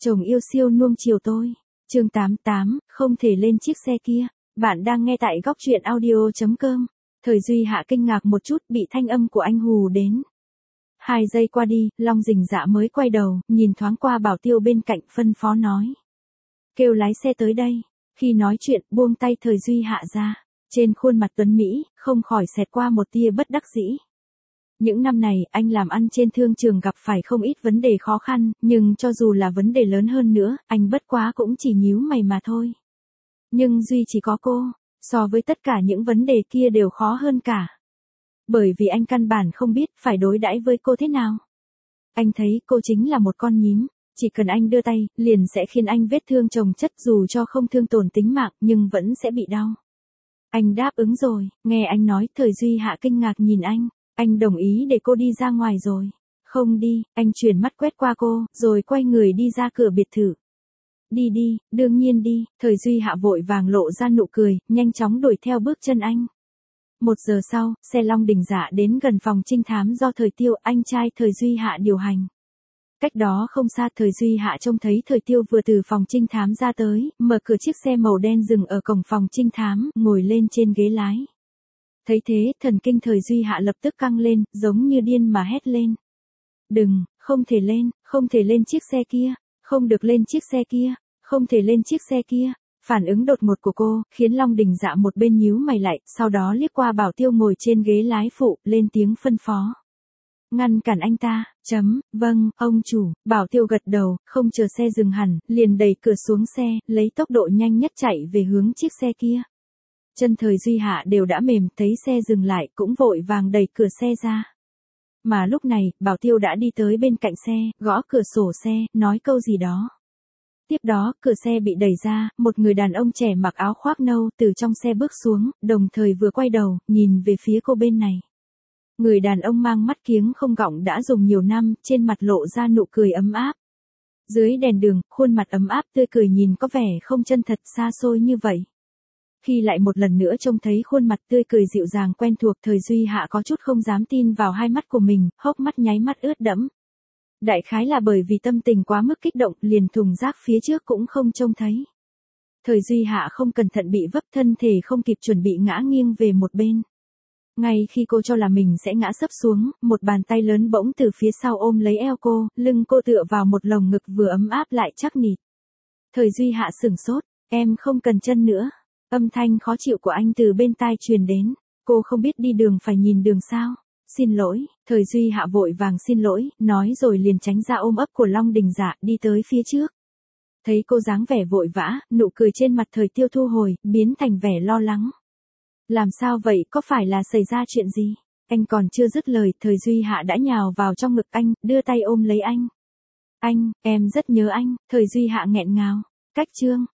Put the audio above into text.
Chồng yêu siêu nuông chiều tôi. Chương 88, không thể lên chiếc xe kia. Bạn đang nghe tại góc truyện audio.com. Thời Duy Hạ kinh ngạc một chút bị thanh âm của anh hù đến. 2 giây qua đi, Long Dình Dạ mới quay đầu, nhìn thoáng qua Bảo Tiêu bên cạnh phân phó nói. Kêu lái xe tới đây. Khi nói chuyện, buông tay Thời Duy Hạ ra. Trên khuôn mặt tuấn Mỹ, không khỏi xẹt qua một tia bất đắc dĩ. Những năm này, anh làm ăn trên thương trường gặp phải không ít vấn đề khó khăn, nhưng cho dù là vấn đề lớn hơn nữa, anh bất quá cũng chỉ nhíu mày mà thôi. Nhưng duy chỉ có cô, so với tất cả những vấn đề kia đều khó hơn cả. Bởi vì anh căn bản không biết phải đối đãi với cô thế nào. Anh thấy cô chính là một con nhím, chỉ cần anh đưa tay, liền sẽ khiến anh vết thương chồng chất dù cho không thương tổn tính mạng nhưng vẫn sẽ bị đau. Anh đáp ứng rồi, nghe anh nói Thời Duy Hạ kinh ngạc nhìn anh. Anh đồng ý để cô đi ra ngoài rồi. Không đi, anh chuyển mắt quét qua cô, rồi quay người đi ra cửa biệt thự. Đi đi, đương nhiên đi, Thời Duy Hạ vội vàng lộ ra nụ cười, nhanh chóng đuổi theo bước chân anh. 1 giờ sau, xe Long Đình Dạ đến gần phòng trinh thám do Thời Tiêu, anh trai Thời Duy Hạ điều hành. Cách đó không xa Thời Duy Hạ trông thấy Thời Tiêu vừa từ phòng trinh thám ra tới, mở cửa chiếc xe màu đen dừng ở cổng phòng trinh thám, ngồi lên trên ghế lái. Thấy thế, thần kinh Thời Duy Hạ lập tức căng lên, giống như điên mà hét lên. Đừng, không thể lên chiếc xe kia, không được lên chiếc xe kia, không thể lên chiếc xe kia. Phản ứng đột ngột của cô, khiến Long Đình Dạ một bên nhíu mày lại, sau đó liếc qua Bảo Tiêu ngồi trên ghế lái phụ, lên tiếng phân phó. Ngăn cản anh ta, vâng, ông chủ, Bảo Tiêu gật đầu, không chờ xe dừng hẳn, liền đẩy cửa xuống xe, lấy tốc độ nhanh nhất chạy về hướng chiếc xe kia. Chân Thời Duy Hạ đều đã mềm, thấy xe dừng lại, cũng vội vàng đẩy cửa xe ra. Mà lúc này, Bảo Tiêu đã đi tới bên cạnh xe, gõ cửa sổ xe, nói câu gì đó. Tiếp đó, cửa xe bị đẩy ra, một người đàn ông trẻ mặc áo khoác nâu từ trong xe bước xuống, đồng thời vừa quay đầu, nhìn về phía cô bên này. Người đàn ông mang mắt kiếng không gọng đã dùng nhiều năm, trên mặt lộ ra nụ cười ấm áp. Dưới đèn đường, khuôn mặt ấm áp tươi cười nhìn có vẻ không chân thật xa xôi như vậy. Khi lại một lần nữa trông thấy khuôn mặt tươi cười dịu dàng quen thuộc, Thời Duy Hạ có chút không dám tin vào hai mắt của mình, hốc mắt nháy mắt ướt đẫm. Đại khái là bởi vì tâm tình quá mức kích động, liền thùng rác phía trước cũng không trông thấy. Thời Duy Hạ không cẩn thận bị vấp, thân thể không kịp chuẩn bị ngã nghiêng về một bên. Ngay khi cô cho là mình sẽ ngã sấp xuống, một bàn tay lớn bỗng từ phía sau ôm lấy eo cô, lưng cô tựa vào một lồng ngực vừa ấm áp lại chắc nịt. Thời Duy Hạ sửng sốt, em không cần chân nữa. Âm thanh khó chịu của anh từ bên tai truyền đến. Cô không biết đi đường phải nhìn đường sao. Xin lỗi, Thời Duy Hạ vội vàng xin lỗi, nói rồi liền tránh ra ôm ấp của Long Đình Dạ, đi tới phía trước. Thấy cô dáng vẻ vội vã, nụ cười trên mặt Thời Tiêu thu hồi, biến thành vẻ lo lắng. Làm sao vậy, có phải là xảy ra chuyện gì? Anh còn chưa dứt lời, Thời Duy Hạ đã nhào vào trong ngực anh, đưa tay ôm lấy anh. Anh, em rất nhớ anh, Thời Duy Hạ nghẹn ngào. Cách chương